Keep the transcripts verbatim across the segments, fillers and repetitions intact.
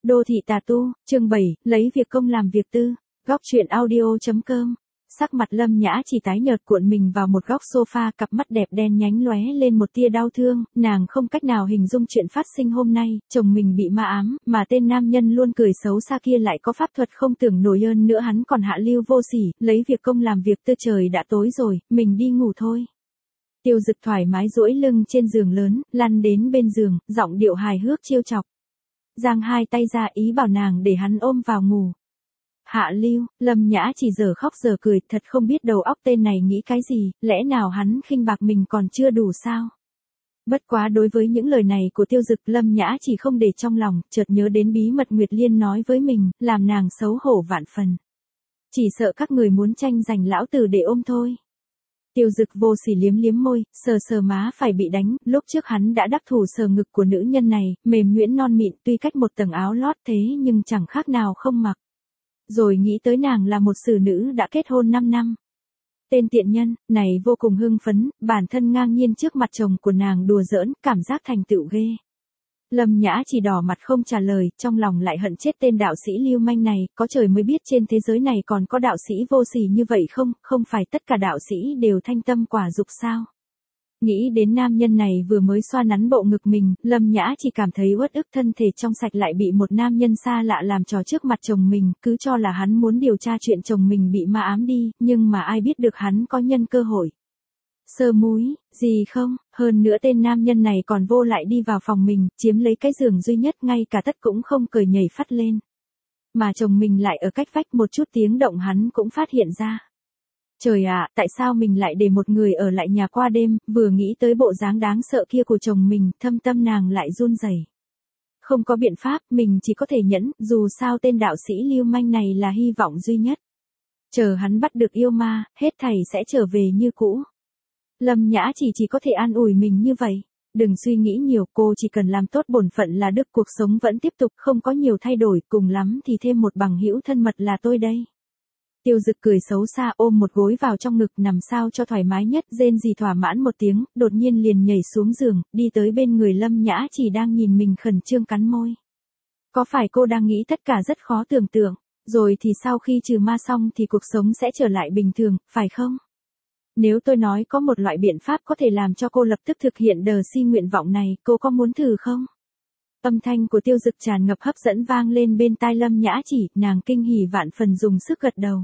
Đô thị tà tu, chương bảy, lấy việc công làm việc tư. Góc truyện audio.com. Sắc mặt Lâm Nhã chỉ tái nhợt cuộn mình vào một góc sofa, cặp mắt đẹp đen nhánh lóe lên một tia đau thương, nàng không cách nào hình dung chuyện phát sinh hôm nay, chồng mình bị ma ám, mà tên nam nhân luôn cười xấu xa kia lại có pháp thuật không tưởng nổi hơn nữa, hắn còn hạ lưu vô sỉ, lấy việc công làm việc tư. Trời đã tối rồi, mình đi ngủ thôi. Tiêu Dực thoải mái duỗi lưng trên giường lớn, lăn đến bên giường, giọng điệu hài hước trêu chọc. Giang hai tay ra ý bảo nàng để hắn ôm vào ngủ. Hạ lưu, Lâm Nhã chỉ giờ khóc giờ cười, thật không biết đầu óc tên này nghĩ cái gì, lẽ nào hắn khinh bạc mình còn chưa đủ sao? Bất quá đối với những lời này của Tiêu Dực, Lâm Nhã chỉ không để trong lòng, chợt nhớ đến bí mật Nguyệt Liên nói với mình, làm nàng xấu hổ vạn phần. Chỉ sợ các người muốn tranh giành lão tử để ôm thôi. Tiêu Dực vô sỉ liếm liếm môi, sờ sờ má phải bị đánh, lúc trước hắn đã đắc thủ sờ ngực của nữ nhân này, mềm nhuyễn non mịn, tuy cách một tầng áo lót thế nhưng chẳng khác nào không mặc. Rồi nghĩ tới nàng là một xử nữ đã kết hôn năm năm. Tên tiện nhân, này vô cùng hưng phấn, bản thân ngang nhiên trước mặt chồng của nàng đùa giỡn, cảm giác thành tựu ghê. Lâm Nhã chỉ đỏ mặt không trả lời, trong lòng lại hận chết tên đạo sĩ lưu manh này, có trời mới biết trên thế giới này còn có đạo sĩ vô sỉ như vậy không, không phải tất cả đạo sĩ đều thanh tâm quả dục sao. Nghĩ đến nam nhân này vừa mới xoa nắn bộ ngực mình, Lâm Nhã chỉ cảm thấy uất ức, thân thể trong sạch lại bị một nam nhân xa lạ làm trò trước mặt chồng mình, cứ cho là hắn muốn điều tra chuyện chồng mình bị ma ám đi, nhưng mà ai biết được hắn có nhân cơ hội. Sơ múi, gì không, hơn nữa tên nam nhân này còn vô lại đi vào phòng mình, chiếm lấy cái giường duy nhất, ngay cả tất cũng không cởi nhảy phát lên. Mà chồng mình lại ở cách vách, một chút tiếng động hắn cũng phát hiện ra. Trời ạ, tại sao mình lại để một người ở lại nhà qua đêm, vừa nghĩ tới bộ dáng đáng sợ kia của chồng mình, thâm tâm nàng lại run rẩy. Không có biện pháp, mình chỉ có thể nhẫn, dù sao tên đạo sĩ lưu manh này là hy vọng duy nhất. Chờ hắn bắt được yêu ma, hết thảy sẽ trở về như cũ. Lâm Nhã chỉ chỉ có thể an ủi mình như vậy. Đừng suy nghĩ nhiều, cô chỉ cần làm tốt bổn phận là được, cuộc sống vẫn tiếp tục, không có nhiều thay đổi, cùng lắm thì thêm một bằng hữu thân mật là tôi đây. Tiêu Dực cười xấu xa, ôm một gối vào trong ngực, nằm sao cho thoải mái nhất, rên rỉ thỏa mãn một tiếng, đột nhiên liền nhảy xuống giường, đi tới bên người Lâm Nhã chỉ đang nhìn mình khẩn trương cắn môi. Có phải cô đang nghĩ tất cả rất khó tưởng tượng, rồi thì sau khi trừ ma xong thì cuộc sống sẽ trở lại bình thường, phải không? Nếu tôi nói có một loại biện pháp có thể làm cho cô lập tức thực hiện đờ si nguyện vọng này, cô có muốn thử không? Âm thanh của Tiêu Dực tràn ngập hấp dẫn vang lên bên tai Lâm Nhã chỉ, nàng kinh hỉ vạn phần dùng sức gật đầu.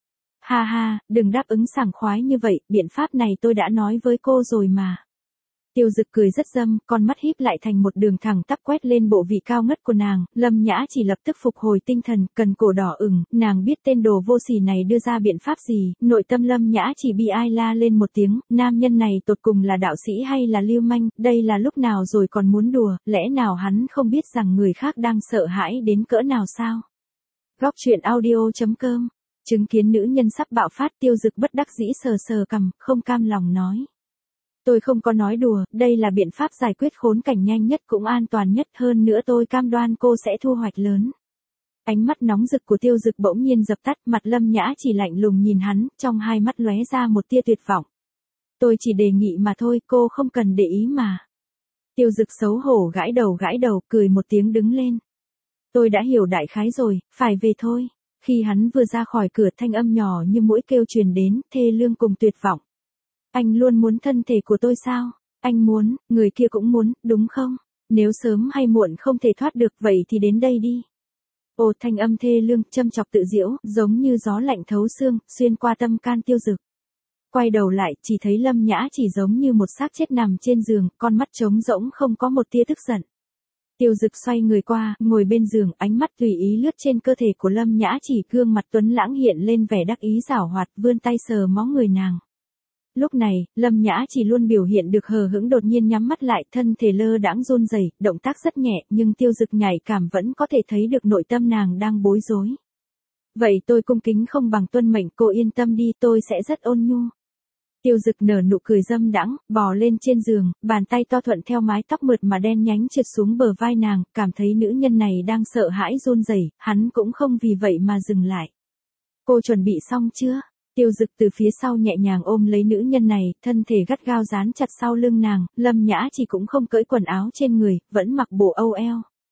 Ha ha, đừng đáp ứng sảng khoái như vậy, biện pháp này tôi đã nói với cô rồi mà. Tiêu Dực cười rất dâm, con mắt híp lại thành một đường thẳng tắp quét lên bộ vị cao ngất của nàng, Lâm Nhã chỉ lập tức phục hồi tinh thần, cần cổ đỏ ửng, nàng biết tên đồ vô sỉ này đưa ra biện pháp gì, nội tâm Lâm Nhã chỉ bi ai la lên một tiếng, nam nhân này tột cùng là đạo sĩ hay là lưu manh, đây là lúc nào rồi còn muốn đùa, lẽ nào hắn không biết rằng người khác đang sợ hãi đến cỡ nào sao? Góc truyện audio.com. Chứng kiến nữ nhân sắp bạo phát, Tiêu Dực bất đắc dĩ sờ sờ cằm, không cam lòng nói. Tôi không có nói đùa, đây là biện pháp giải quyết khốn cảnh nhanh nhất cũng an toàn nhất, hơn nữa tôi cam đoan cô sẽ thu hoạch lớn. Ánh mắt nóng rực của Tiêu Dực bỗng nhiên dập tắt, mặt Lâm Nhã chỉ lạnh lùng nhìn hắn, trong hai mắt lóe ra một tia tuyệt vọng. Tôi chỉ đề nghị mà thôi, cô không cần để ý mà. Tiêu Dực xấu hổ gãi đầu gãi đầu, cười một tiếng đứng lên. Tôi đã hiểu đại khái rồi, phải về thôi. Khi hắn vừa ra khỏi cửa, thanh âm nhỏ như mũi kêu truyền đến, thê lương cùng tuyệt vọng. Anh luôn muốn thân thể của tôi sao? Anh muốn, người kia cũng muốn, đúng không? Nếu sớm hay muộn không thể thoát được vậy thì đến đây đi. Ồ, thanh âm thê lương, châm chọc tự diễu, giống như gió lạnh thấu xương, xuyên qua tâm can Tiêu Dực. Quay đầu lại, chỉ thấy Lâm Nhã chỉ giống như một xác chết nằm trên giường, con mắt trống rỗng không có một tia tức giận. Tiêu Dực xoay người qua, ngồi bên giường, ánh mắt tùy ý lướt trên cơ thể của Lâm Nhã chỉ, gương mặt tuấn lãng hiện lên vẻ đắc ý giảo hoạt, vươn tay sờ mó người nàng. Lúc này, Lâm Nhã chỉ luôn biểu hiện được hờ hững, đột nhiên nhắm mắt lại, thân thể lơ đãng run rẩy, động tác rất nhẹ, nhưng Tiêu Dực nhạy cảm vẫn có thể thấy được nội tâm nàng đang bối rối. Vậy tôi cung kính không bằng tuân mệnh, cô yên tâm đi, tôi sẽ rất ôn nhu. Tiêu Dực nở nụ cười dâm đãng, bò lên trên giường, bàn tay to thuận theo mái tóc mượt mà đen nhánh trượt xuống bờ vai nàng, cảm thấy nữ nhân này đang sợ hãi run rẩy, hắn cũng không vì vậy mà dừng lại. Cô chuẩn bị xong chưa? Tiêu Dực từ phía sau nhẹ nhàng ôm lấy nữ nhân này, thân thể gắt gao dán chặt sau lưng nàng, Lâm Nhã chỉ cũng không cởi quần áo trên người, vẫn mặc bộ âu eo.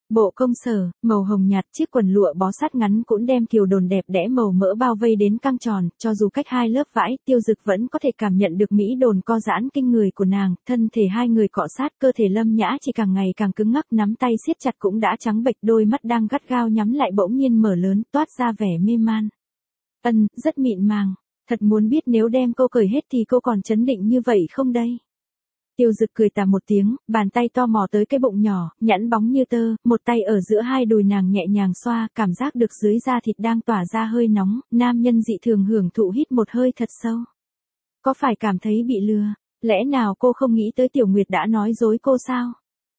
Bộ công sở, màu hồng nhạt, chiếc quần lụa bó sát ngắn cũng đem kiều đồn đẹp đẽ màu mỡ bao vây đến căng tròn, cho dù cách hai lớp vải, Tiêu Dực vẫn có thể cảm nhận được mỹ đồn co giãn kinh người của nàng, thân thể hai người cọ sát, cơ thể Lâm Nhã chỉ càng ngày càng cứng ngắc, nắm tay siết chặt cũng đã trắng bệch, đôi mắt đang gắt gao nhắm lại bỗng nhiên mở lớn, toát ra vẻ mê man. Ân, rất mịn màng, thật muốn biết nếu đem cô cởi hết thì cô còn chấn định như vậy không đây? Tiêu Dực cười tà một tiếng, bàn tay to mò tới cái bụng nhỏ, nhẵn bóng như tơ, một tay ở giữa hai đùi nàng nhẹ nhàng xoa, cảm giác được dưới da thịt đang tỏa ra hơi nóng, nam nhân dị thường hưởng thụ hít một hơi thật sâu. Có phải cảm thấy bị lừa? Lẽ nào cô không nghĩ tới Tiểu Nguyệt đã nói dối cô sao?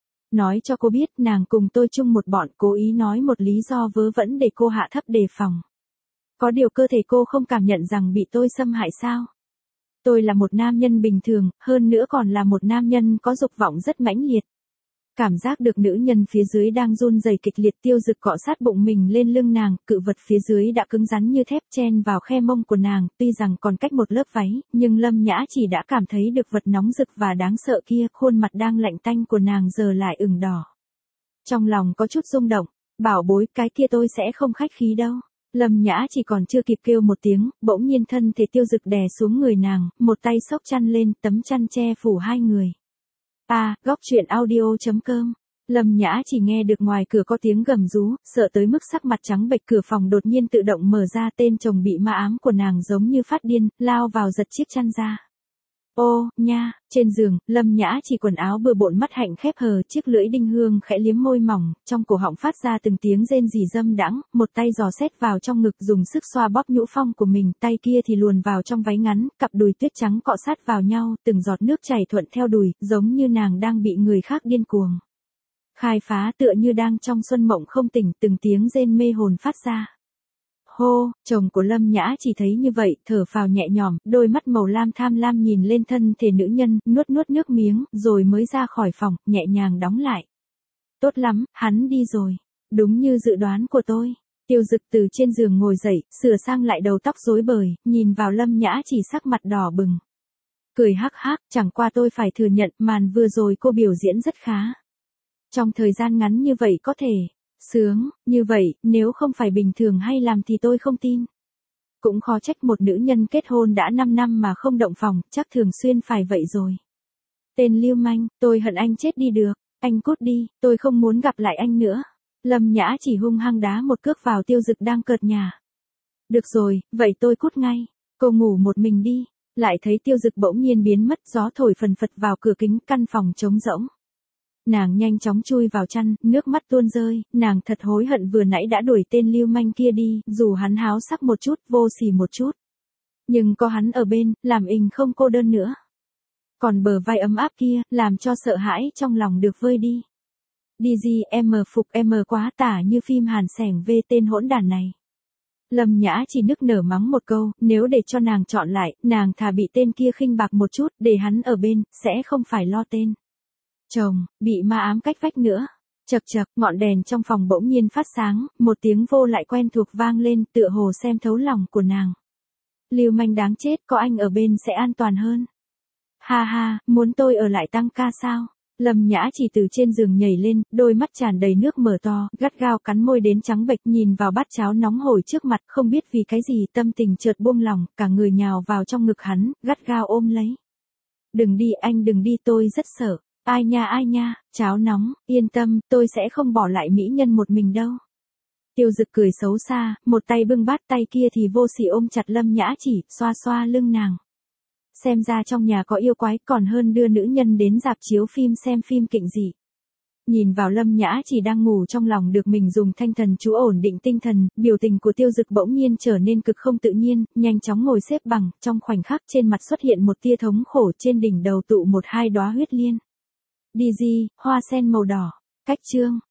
Nói cho cô biết nàng cùng tôi chung một bọn, cố ý nói một lý do vớ vẩn để cô hạ thấp đề phòng. Có điều cơ thể cô không cảm nhận rằng bị tôi xâm hại sao? Tôi là một nam nhân bình thường, hơn nữa còn là một nam nhân có dục vọng rất mãnh liệt. Cảm giác được nữ nhân phía dưới đang run rẩy kịch liệt, Tiêu Dực cọ sát bụng mình lên lưng nàng, cự vật phía dưới đã cứng rắn như thép chen vào khe mông của nàng, tuy rằng còn cách một lớp váy, nhưng Lâm Nhã chỉ đã cảm thấy được vật nóng rực và đáng sợ kia, khuôn mặt đang lạnh tanh của nàng giờ lại ửng đỏ. Trong lòng có chút rung động, bảo bối, cái kia tôi sẽ không khách khí đâu. Lâm Nhã chỉ còn chưa kịp kêu một tiếng, bỗng nhiên thân thể Tiêu Dực đè xuống người nàng, một tay xốc chăn lên, tấm chăn che phủ hai người. À, góc truyện audio chấm com. Lâm Nhã chỉ nghe được ngoài cửa có tiếng gầm rú, sợ tới mức sắc mặt trắng bệch, cửa phòng đột nhiên tự động mở ra, tên chồng bị ma ám của nàng giống như phát điên, lao vào giật chiếc chăn ra. Ô, nha, trên giường, Lâm Nhã chỉ quần áo bừa bộn, mắt hạnh khép hờ, chiếc lưỡi đinh hương khẽ liếm môi mỏng, trong cổ họng phát ra từng tiếng rên rỉ dâm đãng, một tay giò xét vào trong ngực dùng sức xoa bóp nhũ phong của mình, tay kia thì luồn vào trong váy ngắn, cặp đùi tuyết trắng cọ sát vào nhau, từng giọt nước chảy thuận theo đùi, giống như nàng đang bị người khác điên cuồng khai phá, tựa như đang trong xuân mộng không tỉnh, từng tiếng rên mê hồn phát ra. Hô, chồng của Lâm Nhã chỉ thấy như vậy, thở phào nhẹ nhõm, đôi mắt màu lam tham lam nhìn lên thân thể nữ nhân, nuốt nuốt nước miếng, rồi mới ra khỏi phòng, nhẹ nhàng đóng lại. Tốt lắm, hắn đi rồi. Đúng như dự đoán của tôi. Tiêu Dực từ trên giường ngồi dậy, sửa sang lại đầu tóc rối bời, nhìn vào Lâm Nhã chỉ sắc mặt đỏ bừng. Cười hắc hắc, chẳng qua tôi phải thừa nhận, màn vừa rồi cô biểu diễn rất khá. Trong thời gian ngắn như vậy có thể sướng, như vậy, nếu không phải bình thường hay làm thì tôi không tin. Cũng khó trách một nữ nhân kết hôn đã năm năm mà không động phòng, chắc thường xuyên phải vậy rồi. Tên lưu manh, tôi hận anh chết đi được, anh cút đi, tôi không muốn gặp lại anh nữa. Lâm Nhã chỉ hung hăng đá một cước vào Tiêu Dực đang cợt nhả. Được rồi, vậy tôi cút ngay, cô ngủ một mình đi. Lại thấy Tiêu Dực bỗng nhiên biến mất, gió thổi phần phật vào cửa kính, căn phòng trống rỗng. Nàng nhanh chóng chui vào chăn, nước mắt tuôn rơi, nàng thật hối hận vừa nãy đã đuổi tên lưu manh kia đi, dù hắn háo sắc một chút, vô sỉ một chút. Nhưng có hắn ở bên, làm ình không cô đơn nữa. Còn bờ vai ấm áp kia, làm cho sợ hãi trong lòng được vơi đi. Đi gì, em phục em quá tả như phim Hàn Sẻng về tên hỗn đàn này. Lâm Nhã chỉ nức nở mắng một câu, nếu để cho nàng chọn lại, nàng thà bị tên kia khinh bạc một chút, để hắn ở bên, sẽ không phải lo tên chồng, bị ma ám cách vách nữa. Chậc chậc, ngọn đèn trong phòng bỗng nhiên phát sáng, một tiếng vô lại quen thuộc vang lên, tựa hồ xem thấu lòng của nàng. Lưu manh đáng chết, có anh ở bên sẽ an toàn hơn. Ha ha, muốn tôi ở lại tăng ca sao? Lâm Nhã chỉ từ trên giường nhảy lên, đôi mắt tràn đầy nước mở to, gắt gao cắn môi đến trắng bệch, nhìn vào bát cháo nóng hổi trước mặt, không biết vì cái gì tâm tình chợt buông lòng, cả người nhào vào trong ngực hắn, gắt gao ôm lấy. Đừng đi anh, đừng đi, tôi rất sợ. Ai nha ai nha, cháo nóng, yên tâm, tôi sẽ không bỏ lại mỹ nhân một mình đâu. Tiêu Dực cười xấu xa, một tay bưng bát, tay kia thì vô sỉ ôm chặt Lâm Nhã chỉ, xoa xoa lưng nàng. Xem ra trong nhà có yêu quái, còn hơn đưa nữ nhân đến rạp chiếu phim xem phim kịch gì. Nhìn vào Lâm Nhã chỉ đang ngủ trong lòng được mình dùng thanh thần chú ổn định tinh thần, biểu tình của Tiêu Dực bỗng nhiên trở nên cực không tự nhiên, nhanh chóng ngồi xếp bằng, trong khoảnh khắc trên mặt xuất hiện một tia thống khổ, trên đỉnh đầu tụ một hai đóa huyết liên. Đi gì, hoa sen màu đỏ. Cách chương